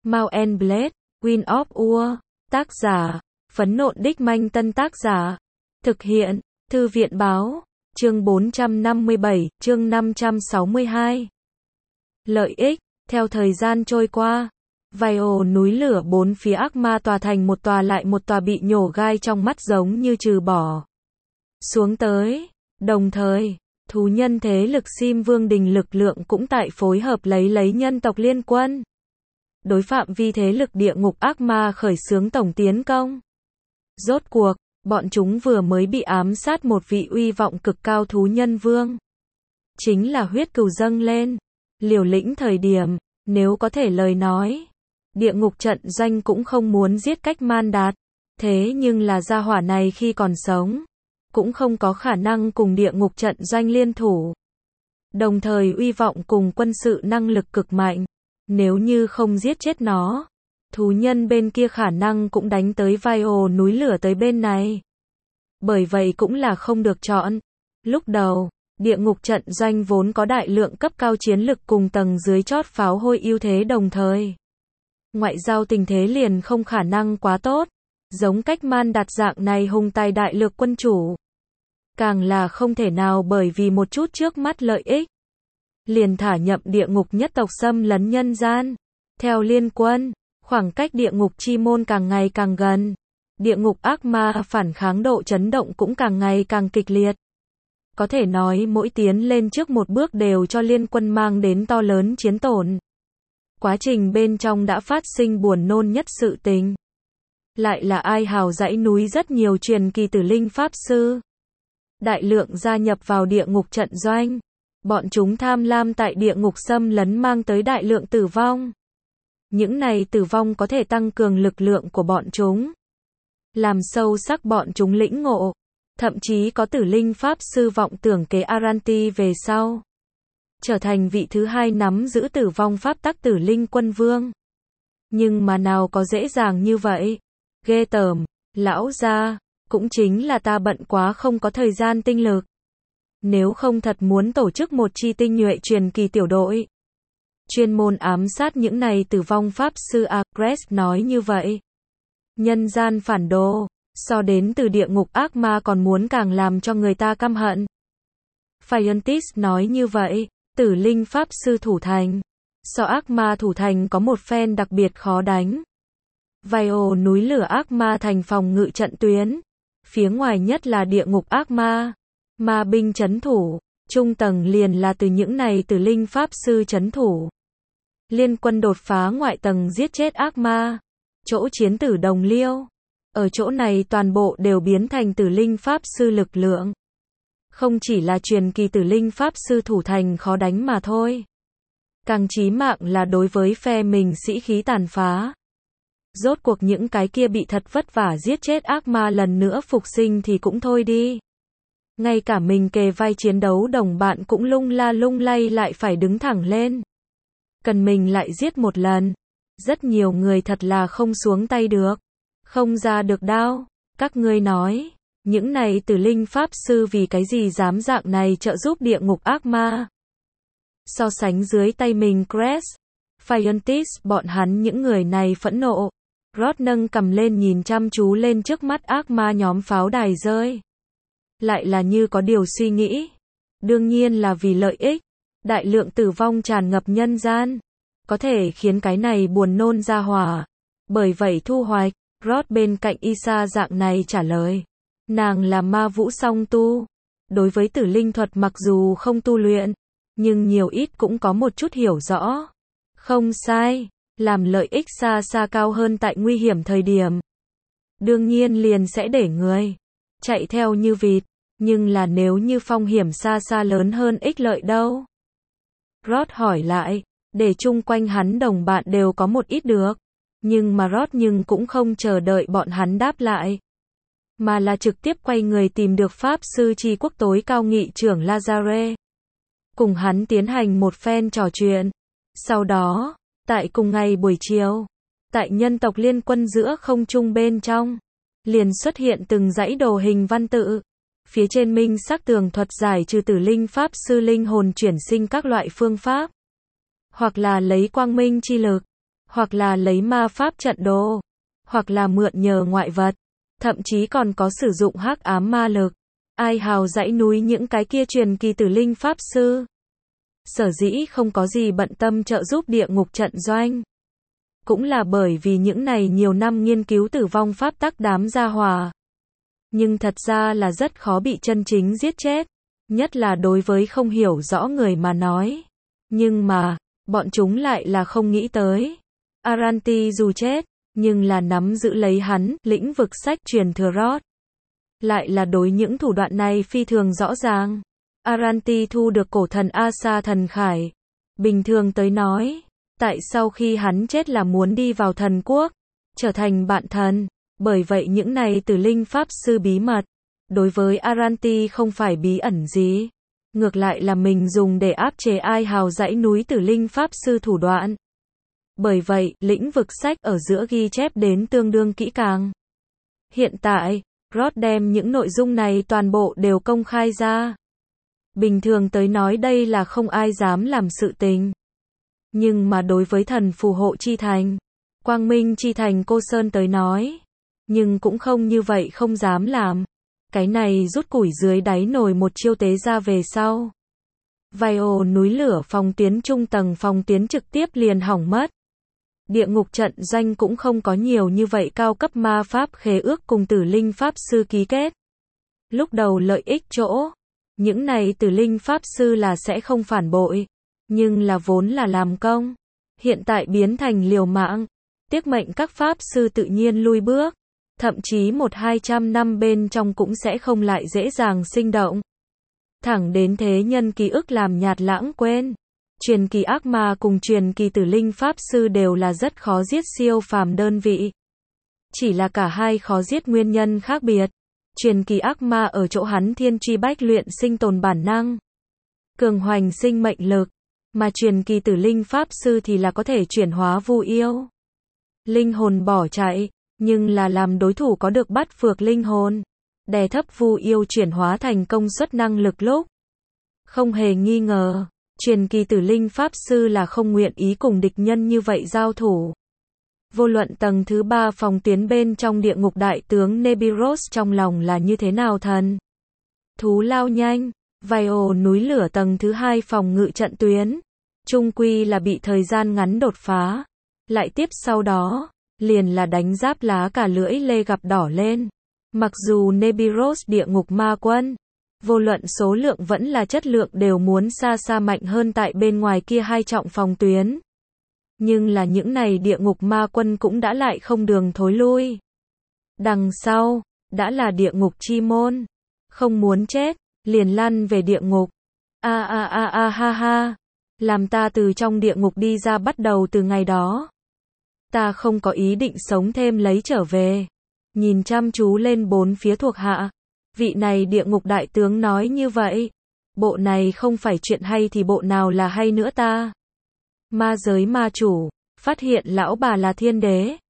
Mount and Blade, Wind of War, tác giả, Phấn Nộn Đích Manh Tân tác giả, thực hiện, Thư viện báo, chương 457, chương 562. Lợi ích, theo thời gian trôi qua, Vale núi lửa bốn phía ác ma tòa thành một tòa lại một tòa bị nhổ gai trong mắt giống như trừ bỏ xuống tới, đồng thời, thú nhân thế lực Sim Vương Đình lực lượng cũng tại phối hợp lấy nhân tộc liên quân. Đối phạm vi thế lực địa ngục ác ma khởi xướng tổng tiến công. Rốt cuộc, bọn chúng vừa mới bị ám sát một vị uy vọng cực cao thú nhân vương. Chính là huyết cừu dâng lên, liều lĩnh thời điểm, nếu có thể lời nói. Địa ngục trận doanh cũng không muốn giết cách man đạt, thế nhưng là gia hỏa này khi còn sống, cũng không có khả năng cùng địa ngục trận doanh liên thủ. Đồng thời uy vọng cùng quân sự năng lực cực mạnh, nếu như không giết chết nó, thú nhân bên kia khả năng cũng đánh tới Vale núi lửa tới bên này. Bởi vậy cũng là không được chọn. Lúc đầu, địa ngục trận doanh vốn có đại lượng cấp cao chiến lực cùng tầng dưới chót pháo hôi ưu thế đồng thời. Ngoại giao tình thế liền không khả năng quá tốt, giống cách man đạt dạng này hùng tài đại lược quân chủ. Càng là không thể nào bởi vì một chút trước mắt lợi ích, liền thả nhậm địa ngục nhất tộc xâm lấn nhân gian. Theo liên quân, khoảng cách địa ngục chi môn càng ngày càng gần, địa ngục ác ma phản kháng độ chấn động cũng càng ngày càng kịch liệt. Có thể nói mỗi tiến lên trước một bước đều cho liên quân mang đến to lớn chiến tổn. Quá trình bên trong đã phát sinh buồn nôn nhất sự tình. Lại là ai hào dãy núi rất nhiều truyền kỳ tử linh pháp sư. Đại lượng gia nhập vào địa ngục trận doanh. Bọn chúng tham lam tại địa ngục xâm lấn mang tới đại lượng tử vong. Những này tử vong có thể tăng cường lực lượng của bọn chúng, làm sâu sắc bọn chúng lĩnh ngộ. Thậm chí có tử linh pháp sư vọng tưởng kế Aranti về sau, trở thành vị thứ hai nắm giữ tử vong pháp tắc tử linh quân vương. Nhưng mà nào có dễ dàng như vậy. Ghê tởm, lão gia, cũng chính là ta bận quá không có thời gian tinh lực. Nếu không thật muốn tổ chức một chi tinh nhuệ truyền kỳ tiểu đội, chuyên môn ám sát những này tử vong pháp sư. Agres nói như vậy. Nhân gian phản đồ, so đến từ địa ngục ác ma còn muốn càng làm cho người ta căm hận. Phaeontis nói như vậy. Tử linh pháp sư thủ thành, so ác ma thủ thành có một phen đặc biệt khó đánh. Vale núi lửa ác ma thành phòng ngự trận tuyến, phía ngoài nhất là địa ngục ác ma, ma binh trấn thủ, trung tầng liền là từ những này tử linh pháp sư trấn thủ. Liên quân đột phá ngoại tầng giết chết ác ma, chỗ chiến tử đồng liêu, ở chỗ này toàn bộ đều biến thành tử linh pháp sư lực lượng. Không chỉ là truyền kỳ tử linh pháp sư thủ thành khó đánh mà thôi. Càng chí mạng là đối với phe mình sĩ khí tàn phá. Rốt cuộc những cái kia bị thật vất vả giết chết ác ma lần nữa phục sinh thì cũng thôi đi. Ngay cả mình kề vai chiến đấu đồng bạn cũng lung la lung lay lại phải đứng thẳng lên. Cần mình lại giết một lần. Rất nhiều người thật là không xuống tay được. Không ra được đao. Các ngươi nói. Những này tử linh pháp sư vì cái gì dám dạng này trợ giúp địa ngục ác ma. So sánh dưới tay mình Crest, Phaeontis bọn hắn những người này phẫn nộ. Rod nâng cầm lên nhìn chăm chú lên trước mắt ác ma nhóm pháo đài rơi. Lại là như có điều suy nghĩ. Đương nhiên là vì lợi ích. Đại lượng tử vong tràn ngập nhân gian. Có thể khiến cái này buồn nôn ra hỏa. Bởi vậy thu hoạch, Rod bên cạnh Isa dạng này trả lời. Nàng là ma vũ song tu. Đối với tử linh thuật mặc dù không tu luyện, nhưng nhiều ít cũng có một chút hiểu rõ. Không sai, làm lợi ích xa xa cao hơn tại nguy hiểm thời điểm. Đương nhiên liền sẽ để người chạy theo như vịt, nhưng là nếu như phong hiểm xa xa lớn hơn ích lợi đâu? Rod hỏi lại, để chung quanh hắn đồng bạn đều có một ít được. Nhưng mà Rod cũng không chờ đợi bọn hắn đáp lại. Mà là trực tiếp quay người tìm được Pháp sư tri quốc tối cao nghị trưởng Lazare. Cùng hắn tiến hành một phen trò chuyện. Sau đó, tại cùng ngày buổi chiều, tại nhân tộc liên quân giữa không trung bên trong, liền xuất hiện từng dãy đồ hình văn tự. Phía trên minh sắc tường thuật giải trừ tử linh Pháp sư linh hồn chuyển sinh các loại phương pháp. Hoặc là lấy quang minh chi lực, hoặc là lấy ma pháp trận đồ, hoặc là mượn nhờ ngoại vật, thậm chí còn có sử dụng hắc ám ma lực. Ai hào dãy núi những cái kia truyền kỳ tử linh pháp sư. Sở dĩ không có gì bận tâm trợ giúp địa ngục trận doanh. Cũng là bởi vì những này nhiều năm nghiên cứu tử vong pháp tắc đám gia hỏa. Nhưng thật ra là rất khó bị chân chính giết chết. Nhất là đối với không hiểu rõ người mà nói. Nhưng mà, bọn chúng lại là không nghĩ tới. Aranti dù chết, nhưng là nắm giữ lấy hắn, lĩnh vực sách truyền thừa Rod. Lại là đối những thủ đoạn này phi thường rõ ràng. Aranti thu được cổ thần Asa thần khải. Bình thường tới nói, tại sau khi hắn chết là muốn đi vào thần quốc, trở thành bạn thần. Bởi vậy những này tử linh pháp sư bí mật, đối với Aranti không phải bí ẩn gì. Ngược lại là mình dùng để áp chế ai hào dãy núi tử linh pháp sư thủ đoạn. Bởi vậy, lĩnh vực sách ở giữa ghi chép đến tương đương kỹ càng. Hiện tại, Rod đem những nội dung này toàn bộ đều công khai ra. Bình thường tới nói đây là không ai dám làm sự tình. Nhưng mà đối với thần phù hộ chi thành, quang minh chi thành Cô Sơn tới nói, nhưng cũng không như vậy không dám làm. Cái này rút củi dưới đáy nồi một chiêu tế ra về sau. Vio núi lửa phòng tuyến trung tầng phòng tuyến trực tiếp liền hỏng mất. Địa ngục trận doanh cũng không có nhiều như vậy cao cấp ma pháp khế ước cùng tử linh pháp sư ký kết. Lúc đầu lợi ích chỗ, những này tử linh pháp sư là sẽ không phản bội, nhưng là vốn là làm công. Hiện tại biến thành liều mạng, tiếc mệnh các pháp sư tự nhiên lui bước. Thậm chí 100-200 năm bên trong cũng sẽ không lại dễ dàng sinh động. Thẳng đến thế nhân ký ức làm nhạt lãng quên. Truyền kỳ ác ma cùng truyền kỳ tử linh pháp sư đều là rất khó giết siêu phàm đơn vị. Chỉ là cả hai khó giết nguyên nhân khác biệt. Truyền kỳ ác ma ở chỗ hắn thiên truy bách luyện sinh tồn bản năng, cường hoành sinh mệnh lực, mà truyền kỳ tử linh pháp sư thì là có thể chuyển hóa vu yêu. Linh hồn bỏ chạy, nhưng là làm đối thủ có được bắt phược linh hồn, đè thấp vu yêu chuyển hóa thành công suất năng lực lúc. Không hề nghi ngờ, truyền kỳ tử linh pháp sư là không nguyện ý cùng địch nhân như vậy giao thủ. Vô luận tầng thứ 3 phòng tuyến bên trong địa ngục đại tướng Nebiros trong lòng là như thế nào thần. Thú lao nhanh, Vio núi lửa tầng thứ 2 phòng ngự trận tuyến. Trung quy là bị thời gian ngắn đột phá. Lại tiếp sau đó, liền là đánh giáp lá cả lưỡi lê gặp đỏ lên. Mặc dù Nebiros địa ngục ma quân, vô luận số lượng vẫn là chất lượng đều muốn xa xa mạnh hơn tại bên ngoài kia hai trọng phòng tuyến. Nhưng là những này địa ngục ma quân cũng đã lại không đường thối lui. Đằng sau, đã là địa ngục chi môn. Không muốn chết, liền lăn về địa ngục. Ha ha. Làm ta từ trong địa ngục đi ra bắt đầu từ ngày đó. Ta không có ý định sống thêm lấy trở về. Nhìn chăm chú lên bốn phía thuộc hạ. Vị này địa ngục đại tướng nói như vậy. Bộ này không phải chuyện hay thì bộ nào là hay nữa ta. Ma giới ma chủ, phát hiện lão bà là thiên đế.